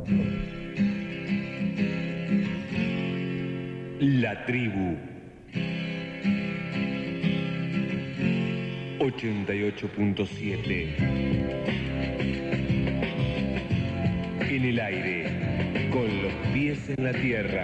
La tribu 88.7. En el aire, con los pies en la tierra.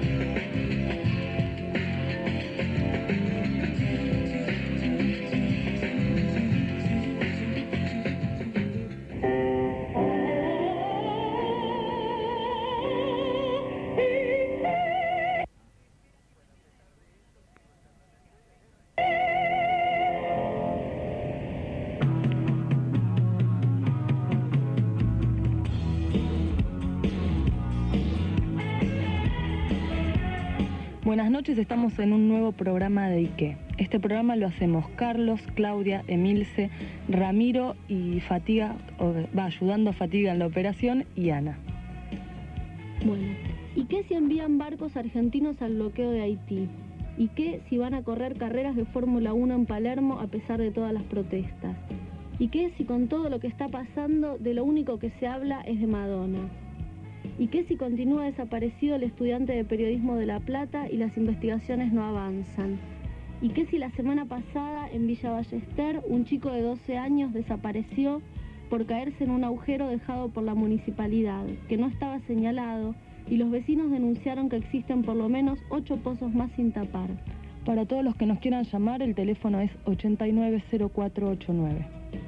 Buenas noches, estamos en un nuevo programa de Ike. Este programa lo hacemos Carlos, Claudia, Emilce, Ramiro y Fatiga, ayudando a Fatiga en la operación, y Ana. Bueno, ¿y qué si envían barcos argentinos al bloqueo de Haití? ¿Y qué si van a correr carreras de Fórmula 1 en Palermo a pesar de todas las protestas? ¿Y qué si con todo lo que está pasando, de lo único que se habla es de Madonna? ¿Y qué si continúa desaparecido el estudiante de periodismo de La Plata y las investigaciones no avanzan? ¿Y qué si la semana pasada en Villa Ballester un chico de 12 años desapareció por caerse en un agujero dejado por la municipalidad, que no estaba señalado, y los vecinos denunciaron que existen por lo menos 8 pozos más sin tapar? Para todos los que nos quieran llamar, el teléfono es 890489.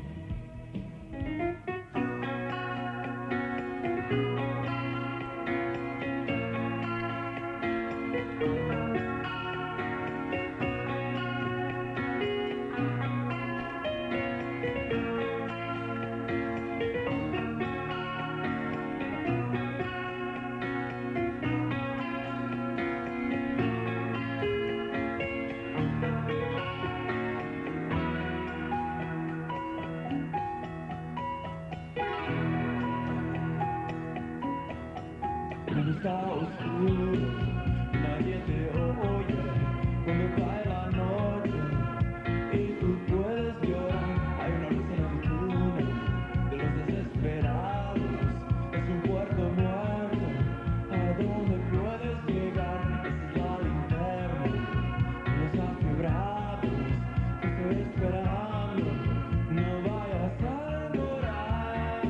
Está oscuro, nadie te oye cuando cae la noche y tú puedes llorar. Hay una luz en el túnel de los desesperados, es un puerto muerto a donde puedes llegar. Esa es la linterna de los afiebrados, te estoy esperando, no vayas a demorar.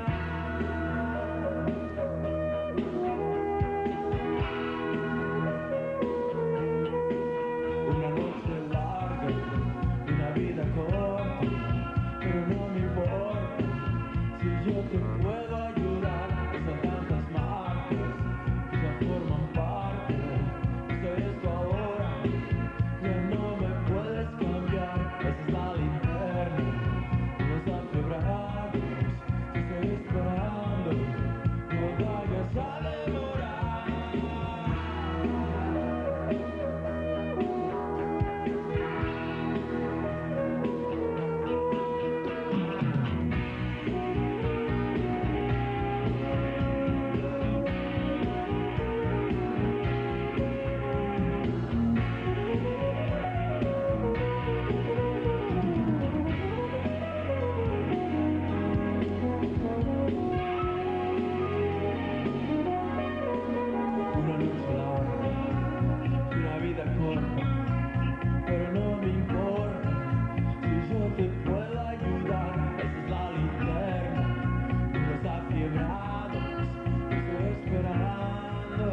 Una noche larga, una vida corta, pero no me importa si yo te puedo ayudar. Son tantas marcas que ya forman parte de esto ahora, ya no me puedes cambiar. Esa es la linterna de los afiebrados, te estoy esperando, no vayas a demorar. Una noche larga, una vida corta, pero no me importa si yo te puedo ayudar. Esa es la linterna de los afiebrados, te estoy esperando.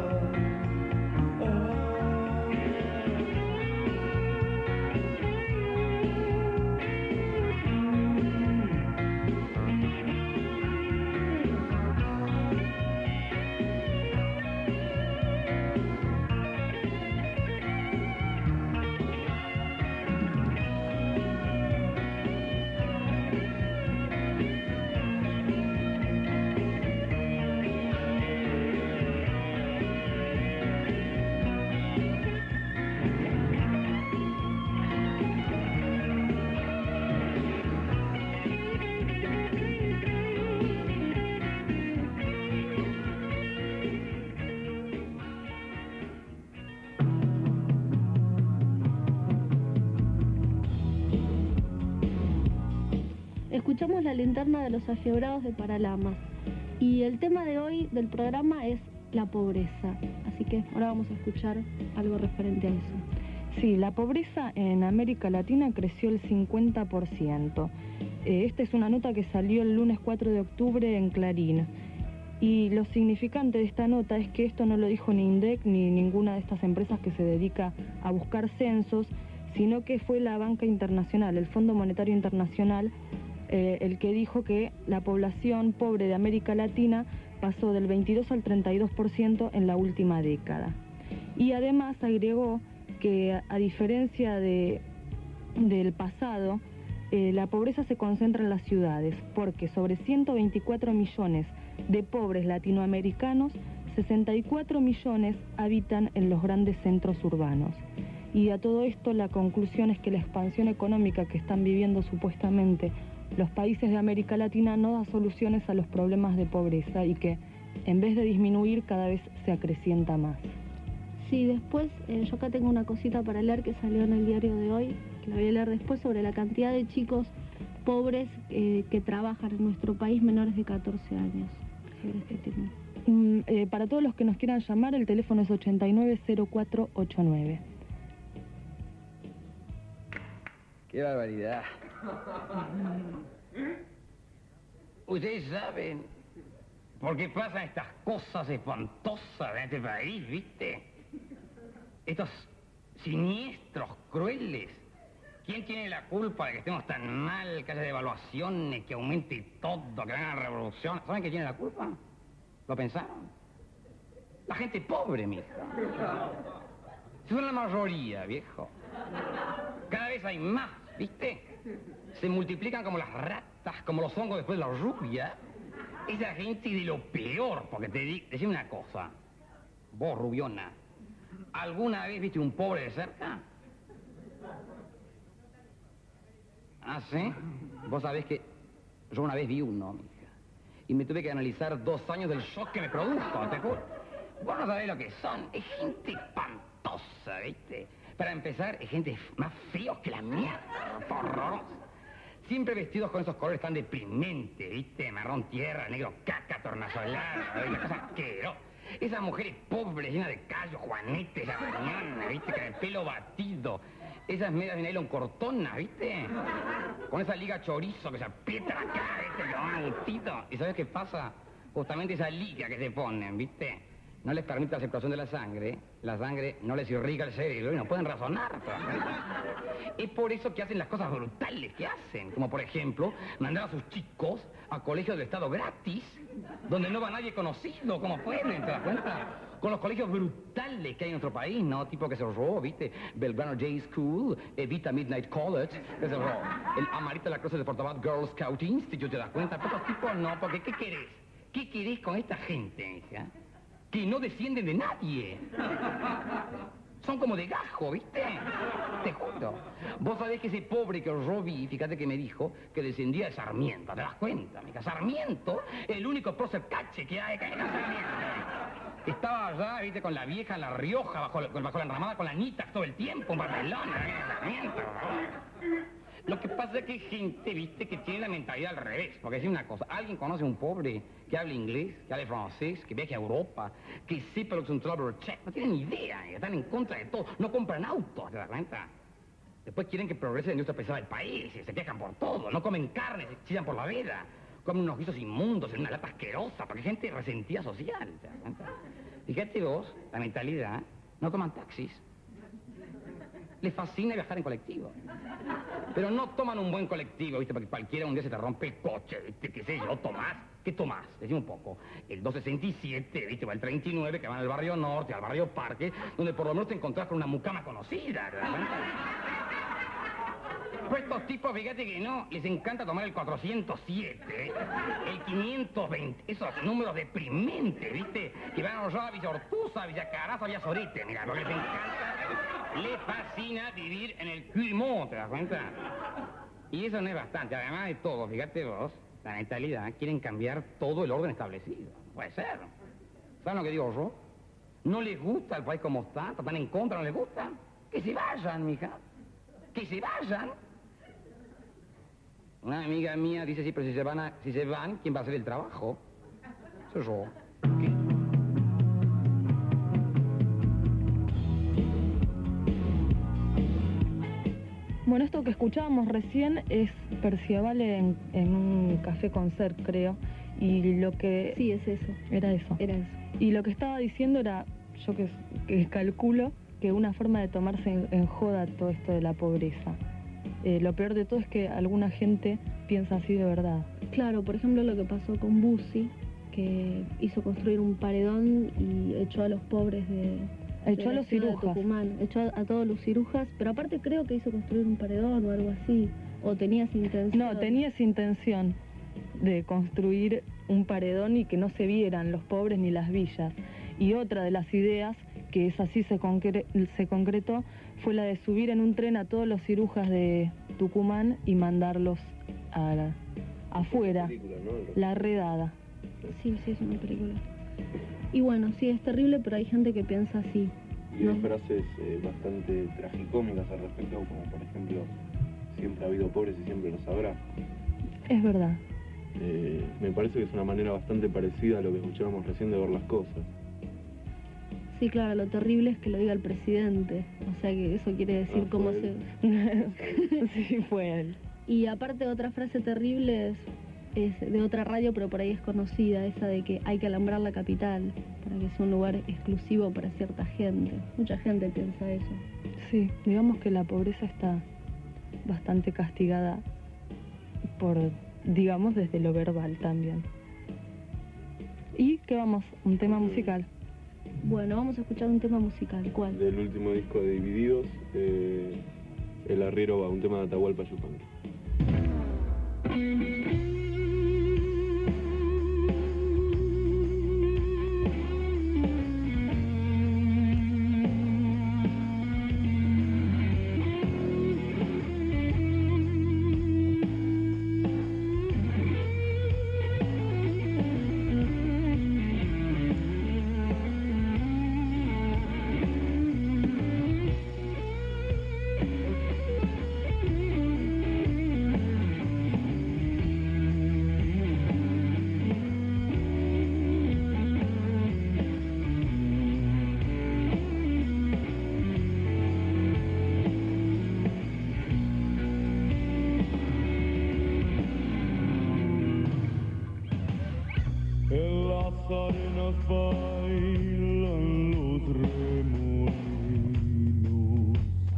Escuchamos la linterna de los afiebrados de Paralamas. Y el tema de hoy del programa es la pobreza. Así que ahora vamos a escuchar algo referente a eso. Sí, la pobreza en América Latina creció el 50%. Esta es una nota que salió el lunes 4 de octubre en Clarín. Y lo significante de esta nota es que esto no lo dijo ni INDEC ni ninguna de estas empresas que se dedica a buscar censos, sino que fue la banca internacional, el Fondo Monetario Internacional, el que dijo que la población pobre de América Latina pasó del 22 al 32% en la última década. Y además agregó que a diferencia del pasado, la pobreza se concentra en las ciudades, porque sobre 124 millones de pobres latinoamericanos, 64 millones habitan en los grandes centros urbanos. Y a todo esto la conclusión es que la expansión económica que están viviendo supuestamente los países de América Latina no da soluciones a los problemas de pobreza y que en vez de disminuir cada vez se acrecienta más. Sí, después yo acá tengo una cosita para leer que salió en el diario de hoy, que la voy a leer después, sobre la cantidad de chicos pobres que trabajan en nuestro país menores de 14 años. Para todos los que nos quieran llamar, el teléfono es 890489. ¡Qué barbaridad! Ustedes saben por qué pasan estas cosas espantosas en este país, ¿viste? Estos siniestros, crueles. ¿Quién tiene la culpa de que estemos tan mal, que haya devaluaciones, que aumente todo, que hagan revolución? ¿Saben quién tiene la culpa? ¿Lo pensaron? La gente pobre, mija. Si son la mayoría, viejo. Cada vez hay más, ¿viste? Se multiplican como las ratas, como los hongos después de la lluvia. Esa gente de lo peor, porque te decime una cosa. Vos, rubiona, ¿alguna vez viste un pobre de cerca? ¿Ah, sí? Vos sabés que yo una vez vi uno, mija, y me tuve que analizar 2 años del shock que me produjo, te juro. Vos no sabés lo que son. Es gente espantosa, ¿viste? Para empezar, es gente más feos que la mierda, horrorosa. Siempre vestidos con esos colores tan deprimentes, ¿viste? Marrón tierra, negro caca, tornasolada, una cosa asquerosa. Esas mujeres pobres, llenas de callos, juanetes, la mañana, ¿viste? Con el pelo batido. Esas medias de nylon cortonas, ¿viste? Con esa liga chorizo que se aprieta la cara, ¿viste? Que van a gustito. ¿Y sabes qué pasa? Justamente esa liga que se ponen, ¿viste? No les permite la circulación de la sangre no les irriga el cerebro y no pueden razonar. Es por eso que hacen las cosas brutales que hacen, como por ejemplo, mandar a sus chicos a colegios del Estado gratis, donde no va nadie conocido, como pueden, ¿te das cuenta? Con los colegios brutales que hay en nuestro país, ¿no? Tipo que se robó, ¿viste? Belgrano J School, Evita Midnight College, que se robó. El Amarita de la Cruz de Portabat Girl Scout Institute, ¿te das cuenta? Pero estos tipos no, porque ¿qué querés? ¿Qué querés con esta gente, hija? Que no descienden de nadie. Son como de gajo, ¿viste? Te juro. Vos sabés que ese pobre que yo vi, fíjate que me dijo que descendía de Sarmiento, ¿te das cuenta, amiga? Sarmiento, el único prócer cache que hay en Sarmiento. Estaba allá, ¿viste? Con la vieja en La Rioja, bajo la enramada, con la Anita todo el tiempo, en Barcelona, Sarmiento. Lo que pasa es que hay gente, ¿viste? Que tiene la mentalidad al revés. Porque decir una cosa, ¿alguien conoce a un pobre que hable inglés, que hable francés, que viaje a Europa, que sepa lo que es un traveler check? No tienen ni idea, están en contra de todo. No compran autos, ¿te das cuenta? Después quieren que progrese la industria pesada del país, se quejan por todo, no comen carne, se chillan por la vida, comen unos guisos inmundos en una lata asquerosa, porque hay gente resentida social, ¿te das cuenta? Fíjate vos, la mentalidad, no toman taxis. Les fascina viajar en colectivo. Pero no toman un buen colectivo, ¿viste? Porque cualquiera un día se te rompe el coche, ¿viste? ¿Qué sé yo? ¿Tomás? ¿Qué tomás? Decime un poco. El 267, ¿viste? Va el 39, que van al barrio norte, al barrio Parque, donde por lo menos te encontrás con una mucama conocida, ¿verdad? Pues estos tipos, fíjate que no, les encanta tomar el 407, el 520, esos números deprimentes, ¿viste? Que van allá a Villa Ortuza, Villa Caraza, Villa Sorete, mira, porque les encanta, les fascina vivir en el Cuimont, ¿te das cuenta? Y eso no es bastante, además de todo, fíjate vos, la mentalidad, quieren cambiar todo el orden establecido. Puede ser. ¿Saben lo que digo yo? No les gusta el país como está, están en contra, no les gusta. Que se vayan, mija. Que se vayan. Una amiga mía dice, sí, pero si se van, ¿quién va a hacer el trabajo? Soy yo. Bueno, esto que escuchábamos recién es Perciabale en un café concert, creo. Y lo que... Sí, es eso. Era eso. Era eso. Y lo que estaba diciendo era, yo que calculo, que una forma de tomarse en joda todo esto de la pobreza. Lo peor de todo es que alguna gente piensa así de verdad. Claro, por ejemplo, lo que pasó con Bussi, que hizo construir un paredón y echó a los pobres Echó a los ciudad de cirujas. Tucumán, echó a todos los cirujas, pero aparte creo que hizo construir un paredón o algo así, o tenía esa intención. No, tenía esa intención de construir un paredón y que no se vieran los pobres ni las villas. Y otra de las ideas, que es así se concretó, fue la de subir en un tren a todos los cirujas de Tucumán y mandarlos afuera, la redada. Sí, es una película. Y bueno, sí, es terrible, pero hay gente que piensa así. Y hay ¿no? frases bastante tragicómicas al respecto, como por ejemplo, siempre ha habido pobres y siempre los habrá. Es verdad. Me parece que es una manera bastante parecida a lo que escuchábamos recién de ver las cosas. Sí, claro, lo terrible es que lo diga el presidente. O sea que eso quiere decir cómo fue se... Sí, fue él. Y aparte otra frase terrible es de otra radio, pero por ahí es conocida, esa de que hay que alambrar la capital para que sea un lugar exclusivo para cierta gente. Mucha gente piensa eso. Sí, digamos que la pobreza está bastante castigada por, digamos, desde lo verbal también. ¿Y qué vamos? Un tema musical. Bueno, vamos a escuchar un tema musical. ¿Cuál? Del último disco de Divididos, El Arriero va, un tema de Atahualpa Yupanqui. En las arenas bailan los remolinos.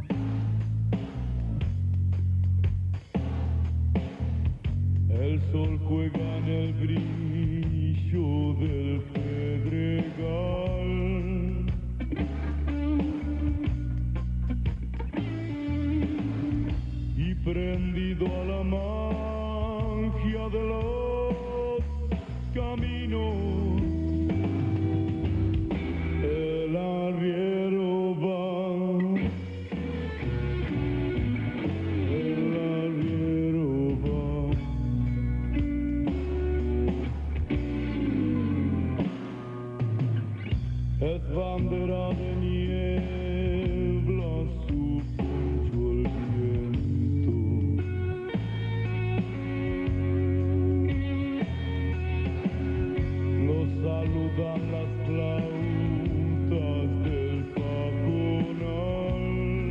El sol juega en el brillo del pedregal. Y prendido a la magia de los caminos, el arriero va, el arriero va. Es bandera de niebla, su poncho el viento. Nos saludan las flautas del pajonal.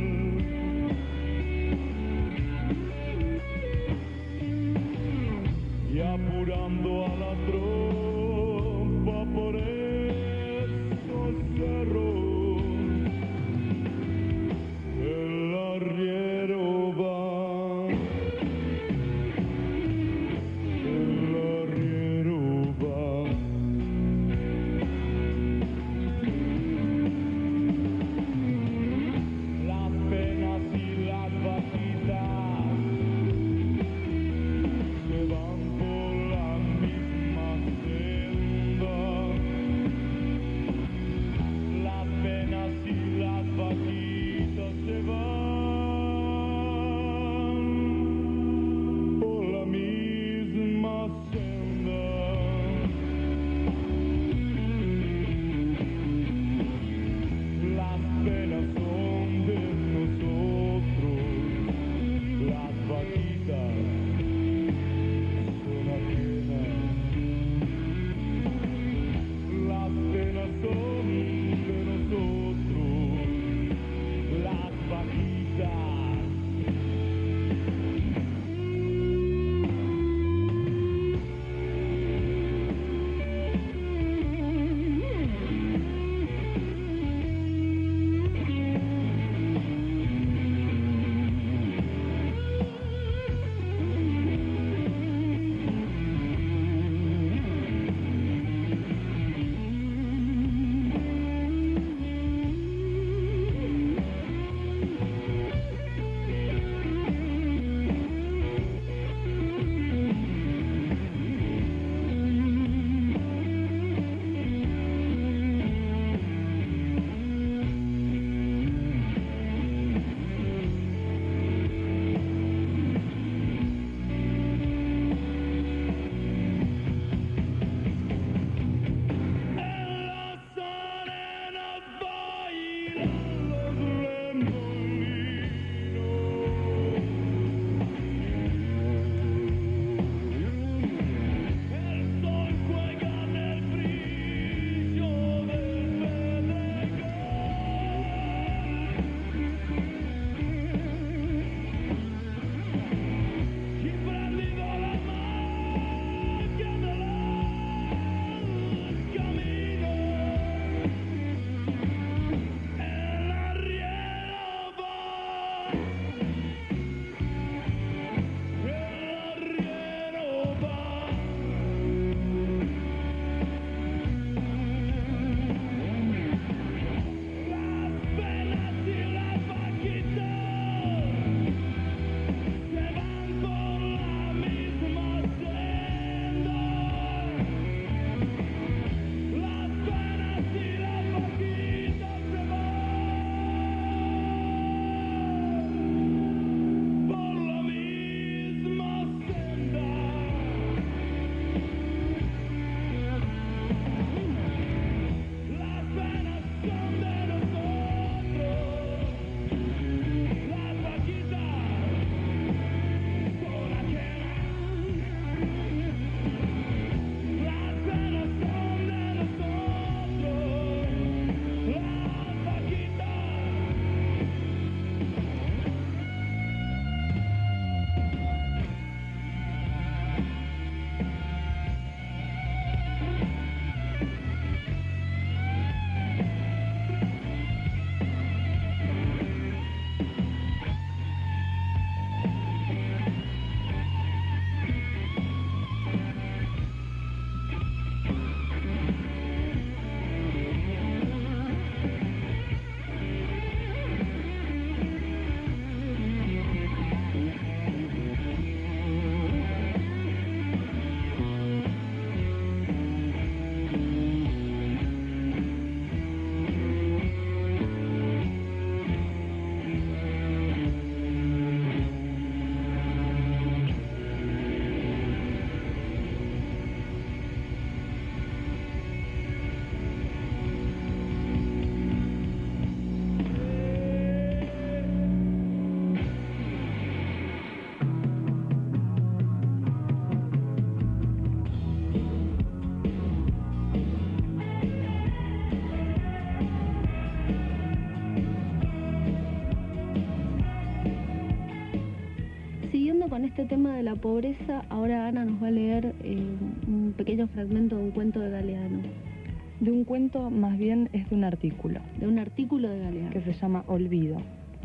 Y apurando a la tropa por esos cerros, el arriero va. El arriero va. Las penas y las vaquitas se van por la misma este tema de la pobreza, ahora Ana nos va a leer un pequeño fragmento de un cuento de Galeano. De un cuento, más bien es de un artículo. De un artículo de Galeano. Que se llama Olvido.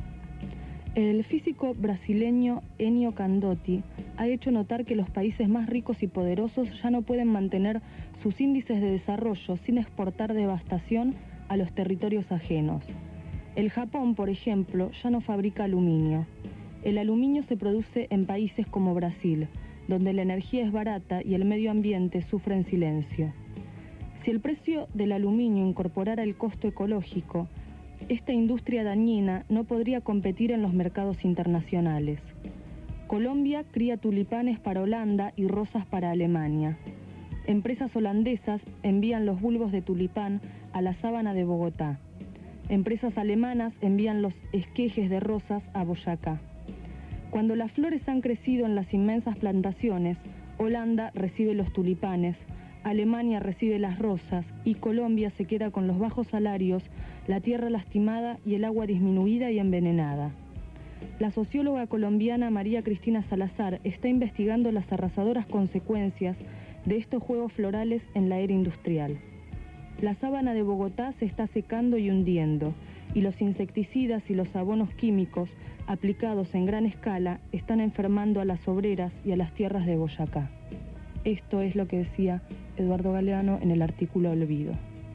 El físico brasileño Ennio Candotti ha hecho notar que los países más ricos y poderosos ya no pueden mantener sus índices de desarrollo sin exportar devastación a los territorios ajenos. El Japón, por ejemplo, ya no fabrica aluminio. El aluminio se produce en países como Brasil, donde la energía es barata y el medio ambiente sufre en silencio. Si el precio del aluminio incorporara el costo ecológico, esta industria dañina no podría competir en los mercados internacionales. Colombia cría tulipanes para Holanda y rosas para Alemania. Empresas holandesas envían los bulbos de tulipán a la sábana de Bogotá. Empresas alemanas envían los esquejes de rosas a Boyacá. Cuando las flores han crecido en las inmensas plantaciones, Holanda recibe los tulipanes, Alemania recibe las rosas y Colombia se queda con los bajos salarios, la tierra lastimada y el agua disminuida y envenenada. La socióloga colombiana María Cristina Salazar está investigando las arrasadoras consecuencias de estos juegos florales en la era industrial. La sábana de Bogotá se está secando y hundiendo, y los insecticidas y los abonos químicos aplicados en gran escala están enfermando a las obreras y a las tierras de Boyacá. Esto es lo que decía Eduardo Galeano en el artículo Olvido.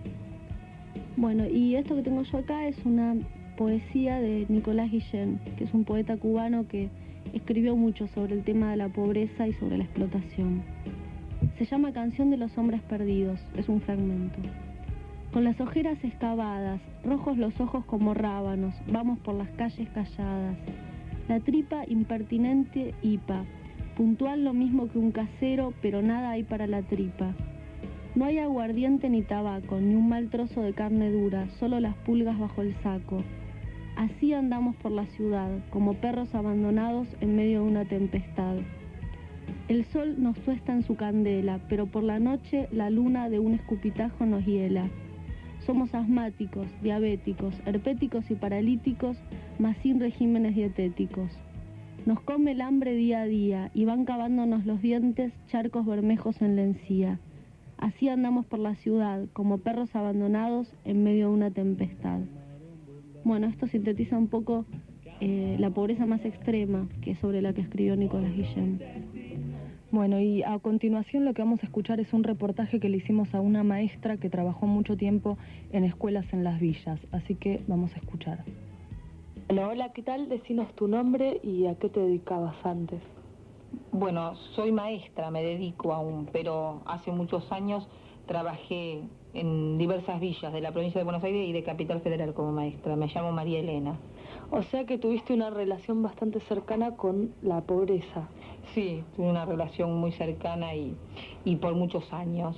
Bueno, y esto que tengo yo acá es una poesía de Nicolás Guillén, que es un poeta cubano que escribió mucho sobre el tema de la pobreza y sobre la explotación. Se llama Canción de los Hombres Perdidos, es un fragmento. Con las ojeras excavadas, rojos los ojos como rábanos, vamos por las calles calladas. La tripa impertinente hipa, puntual lo mismo que un casero, pero nada hay para la tripa. No hay aguardiente ni tabaco, ni un mal trozo de carne dura, solo las pulgas bajo el saco. Así andamos por la ciudad, como perros abandonados en medio de una tempestad. El sol nos tuesta en su candela, pero por la noche la luna de un escupitajo nos hiela. Somos asmáticos, diabéticos, herpéticos y paralíticos, mas sin regímenes dietéticos. Nos come el hambre día a día y van cavándonos los dientes charcos bermejos en la encía. Así andamos por la ciudad, como perros abandonados en medio de una tempestad. Bueno, esto sintetiza un poco la pobreza más extrema, que es sobre la que escribió Nicolás Guillén. Bueno, y a continuación lo que vamos a escuchar es un reportaje que le hicimos a una maestra que trabajó mucho tiempo en escuelas en las villas, así que vamos a escuchar. Bueno, hola, ¿qué tal? Decinos tu nombre y a qué te dedicabas antes. Bueno, soy maestra, me dedico aún, pero hace muchos años trabajé en diversas villas de la provincia de Buenos Aires y de Capital Federal como maestra. Me llamo María Elena. O sea que tuviste una relación bastante cercana con la pobreza. Sí, tuve una relación muy cercana y por muchos años.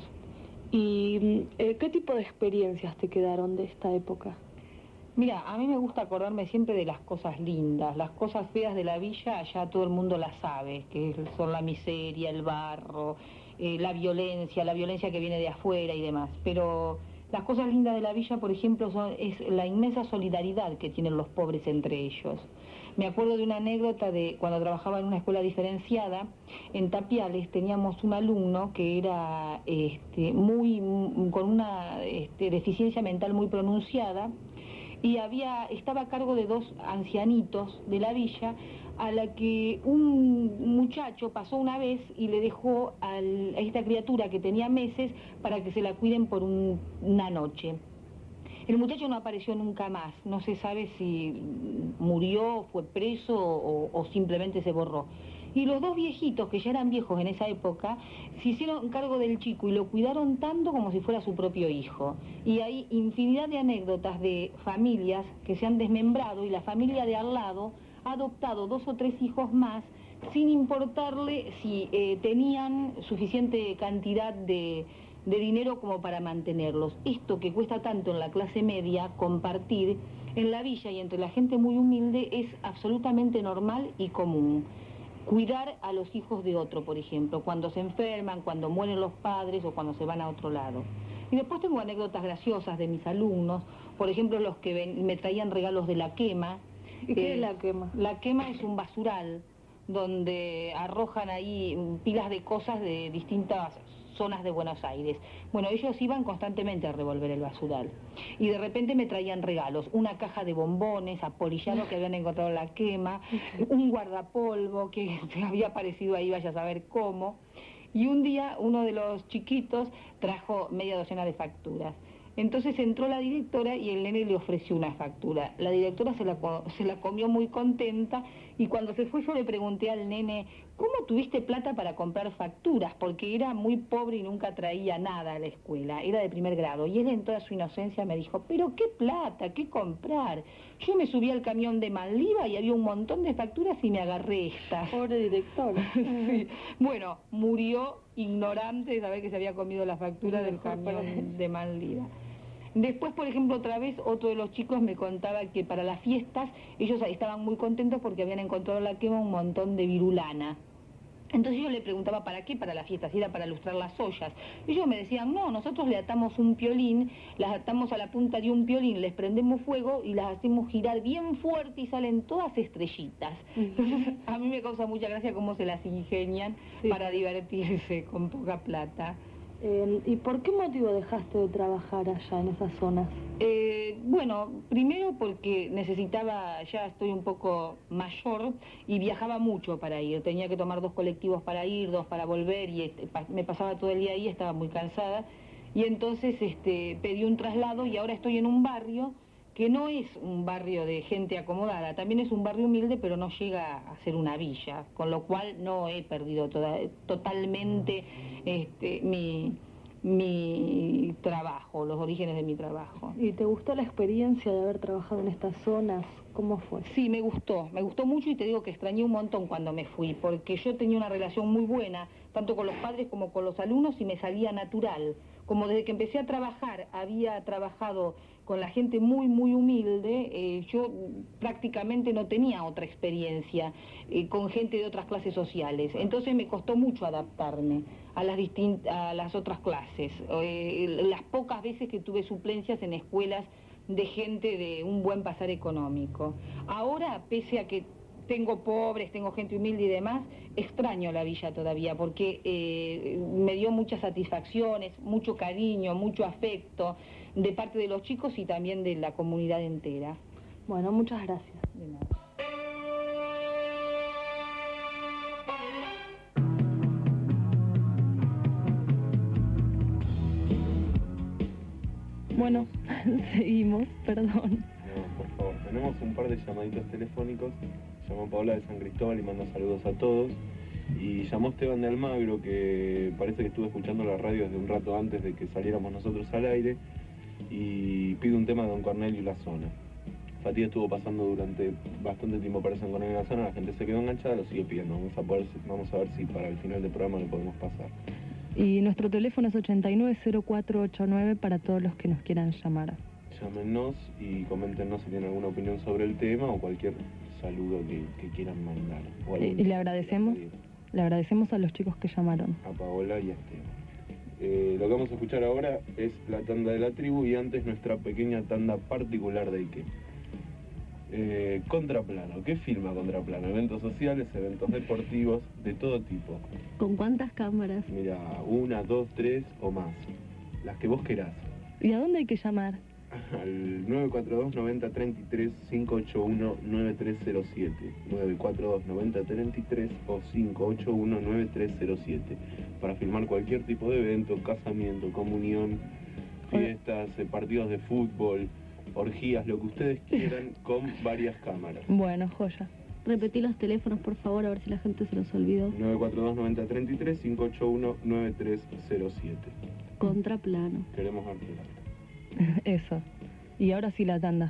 ¿Y qué tipo de experiencias te quedaron de esta época? Mira, a mí me gusta acordarme siempre de las cosas lindas. Las cosas feas de la villa ya todo el mundo las sabe, que son la miseria, el barro, la violencia que viene de afuera y demás. Pero las cosas lindas de la villa, por ejemplo, es la inmensa solidaridad que tienen los pobres entre ellos. Me acuerdo de una anécdota de cuando trabajaba en una escuela diferenciada, en Tapiales teníamos un alumno que era con una deficiencia mental muy pronunciada, y estaba a cargo de dos ancianitos de la villa, a la que un muchacho pasó una vez y le dejó a esta criatura que tenía meses para que se la cuiden por una noche. El muchacho no apareció nunca más, no se sabe si murió, fue preso o simplemente se borró. Y los dos viejitos, que ya eran viejos en esa época, se hicieron cargo del chico y lo cuidaron tanto como si fuera su propio hijo. Y hay infinidad de anécdotas de familias que se han desmembrado y la familia de al lado ha adoptado 2 o 3 hijos más sin importarle si tenían suficiente cantidad de dinero como para mantenerlos. Esto que cuesta tanto en la clase media, compartir en la villa y entre la gente muy humilde, es absolutamente normal y común. Cuidar a los hijos de otro, por ejemplo, cuando se enferman, cuando mueren los padres o cuando se van a otro lado. Y después tengo anécdotas graciosas de mis alumnos, por ejemplo, los que me traían regalos de la quema. ¿Y qué es la quema? La quema es un basural donde arrojan ahí pilas de cosas de distintas zonas de Buenos Aires. Bueno, ellos iban constantemente a revolver el basural y de repente me traían regalos, una caja de bombones apolillado que habían encontrado en la quema, un guardapolvo que había aparecido ahí, vaya a saber cómo, y un día uno de los chiquitos trajo media docena de facturas. Entonces entró la directora y el nene le ofreció una factura. La directora se la comió muy contenta y cuando se fue yo le pregunté al nene, ¿cómo tuviste plata para comprar facturas? Porque era muy pobre y nunca traía nada a la escuela, era de primer grado. Y él en toda su inocencia me dijo, ¿pero qué plata? ¿Qué comprar? Yo me subí al camión de Maldiva y había un montón de facturas y me agarré estas. Pobre directora. Sí. Bueno, murió ignorante de saber que se había comido la factura del camión de Maldiva. Después, por ejemplo, otra vez, otro de los chicos me contaba que para las fiestas ellos estaban muy contentos porque habían encontrado en la quema un montón de virulana. Entonces yo le preguntaba, ¿para qué para las fiestas? Si era para lustrar las ollas. Ellos me decían, no, nosotros le atamos un piolín, las atamos a la punta de un piolín, les prendemos fuego y las hacemos girar bien fuerte y salen todas estrellitas. Entonces a mí me causa mucha gracia cómo se las ingenian para divertirse con poca plata. ¿Y por qué motivo dejaste de trabajar allá en esas zonas? Bueno, primero porque necesitaba, ya estoy un poco mayor y viajaba mucho para ir. Tenía que tomar 2 colectivos para ir, 2 para volver y me pasaba todo el día ahí, estaba muy cansada. Y entonces pedí un traslado y ahora estoy en un barrio que no es un barrio de gente acomodada, también es un barrio humilde, pero no llega a ser una villa, con lo cual no he perdido totalmente mi trabajo, los orígenes de mi trabajo. ¿Y te gustó la experiencia de haber trabajado en estas zonas? ¿Cómo fue? Sí, me gustó mucho y te digo que extrañé un montón cuando me fui, porque yo tenía una relación muy buena, tanto con los padres como con los alumnos y me salía natural. Como desde que empecé a trabajar, había trabajado con la gente muy, muy humilde, yo prácticamente no tenía otra experiencia con gente de otras clases sociales. Entonces me costó mucho adaptarme a las otras clases. Las pocas veces que tuve suplencias en escuelas de gente de un buen pasar económico. Ahora, pese a que tengo pobres, tengo gente humilde y demás, extraño la villa todavía porque me dio muchas satisfacciones, mucho cariño, mucho afecto de parte de los chicos y también de la comunidad entera. Bueno, muchas gracias. De nada. Bueno, seguimos, perdón. No, por favor, tenemos un par de llamaditos telefónicos. Llamó Paola de San Cristóbal y manda saludos a todos. Y llamó Esteban de Almagro, que parece que estuvo escuchando la radio desde un rato antes de que saliéramos nosotros al aire, y pide un tema de Don Cornelio y la zona. Fatiga estuvo pasando durante bastante tiempo para Don Cornelio y la zona, la gente se quedó enganchada, lo sigue pidiendo. Vamos a ver si para el final del programa lo podemos pasar. Y nuestro teléfono es 890489 para todos los que nos quieran llamar. Llámenos y coméntenos si tienen alguna opinión sobre el tema o cualquier saludo que quieran mandar. Y le agradecemos a los chicos que llamaron. A Paola y a Esteban. Lo que vamos a escuchar ahora es la tanda de la tribu y antes nuestra pequeña tanda particular de Ike. Contraplano. ¿Qué filma Contraplano? Eventos sociales, eventos deportivos, de todo tipo. ¿Con cuántas cámaras? Mira, 1, 2, 3 o más. Las que vos querás. ¿Y a dónde hay que llamar? Al 942-9033 581-9307 942-9033 o 581-9307 para filmar cualquier tipo de evento, casamiento, comunión, fiestas, partidos de fútbol, orgías, lo que ustedes quieran con varias cámaras. Bueno, joya. Repetí los teléfonos, por favor, a ver si la gente se los olvidó. 942-9033 581-9307. Contraplano. Queremos verte. Eso. Y ahora sí la tanda.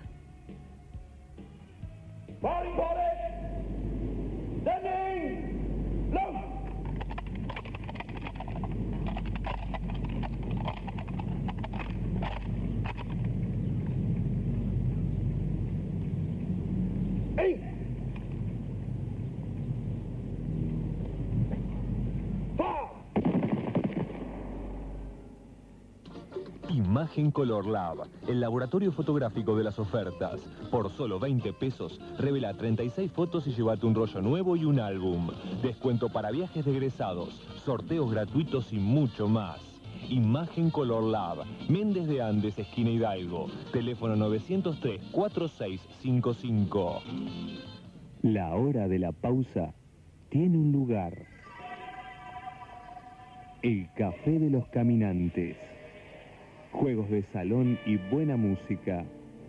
Y Imagen Color Lab, el laboratorio fotográfico de las ofertas. Por solo 20 pesos, revela 36 fotos y llévate un rollo nuevo y un álbum. Descuento para viajes de egresados, sorteos gratuitos y mucho más. Imagen Color Lab, Méndez de Andes, esquina Hidalgo. Teléfono 903-4655. La hora de la pausa tiene un lugar. El Café de los Caminantes. Juegos de salón y buena música.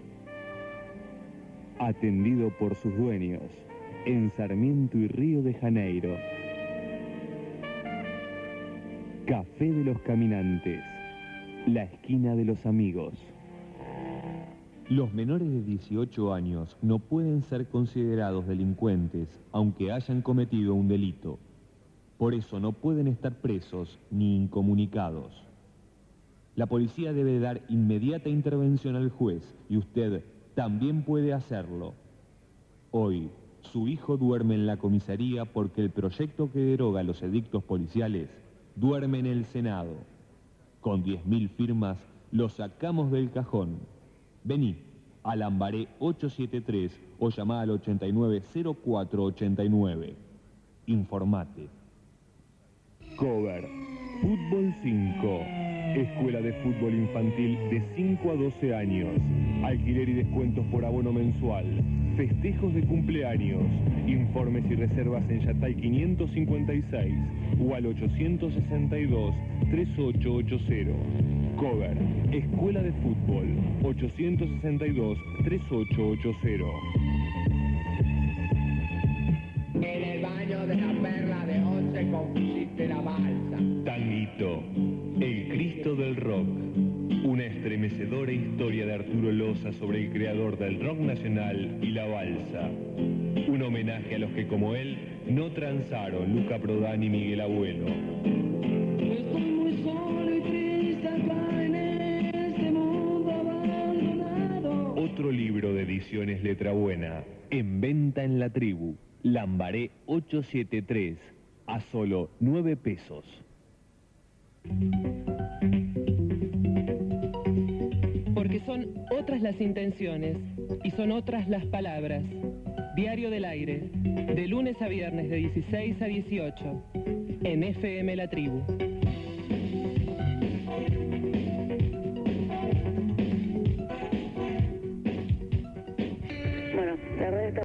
Atendido por sus dueños en Sarmiento y Río de Janeiro. Café de los Caminantes. La esquina de los amigos. Los menores de 18 años no pueden ser considerados delincuentes aunque hayan cometido un delito. Por eso no pueden estar presos ni incomunicados. La policía debe dar inmediata intervención al juez y usted también puede hacerlo. Hoy, su hijo duerme en la comisaría porque el proyecto que deroga los edictos policiales duerme en el Senado. Con 10.000 firmas lo sacamos del cajón. Vení a Lambaré 873 o llamá al 890489. Informate. Cover, Fútbol 5, Escuela de Fútbol Infantil de 5 a 12 años, alquiler y descuentos por abono mensual, festejos de cumpleaños, informes y reservas en Yatay 556 o al 862-3880. Cover, Escuela de Fútbol, 862-3880. En el baño de la perla de 11 compusiste la balsa. Tanguito, el Cristo del rock. Una estremecedora historia de Arturo Loza sobre el creador del rock nacional y la balsa. Un homenaje a los que como él no transaron, Luca Prodan y Miguel Abuelo. Estoy muy solo y triste acá en este mundo abandonado. Otro libro de ediciones Letra Buena, en venta en La Tribu. Lambaré 873, a solo 9 pesos. Porque son otras las intenciones y son otras las palabras. Diario del Aire, de lunes a viernes de 16 a 18, en FM La Tribu. Bueno, la red está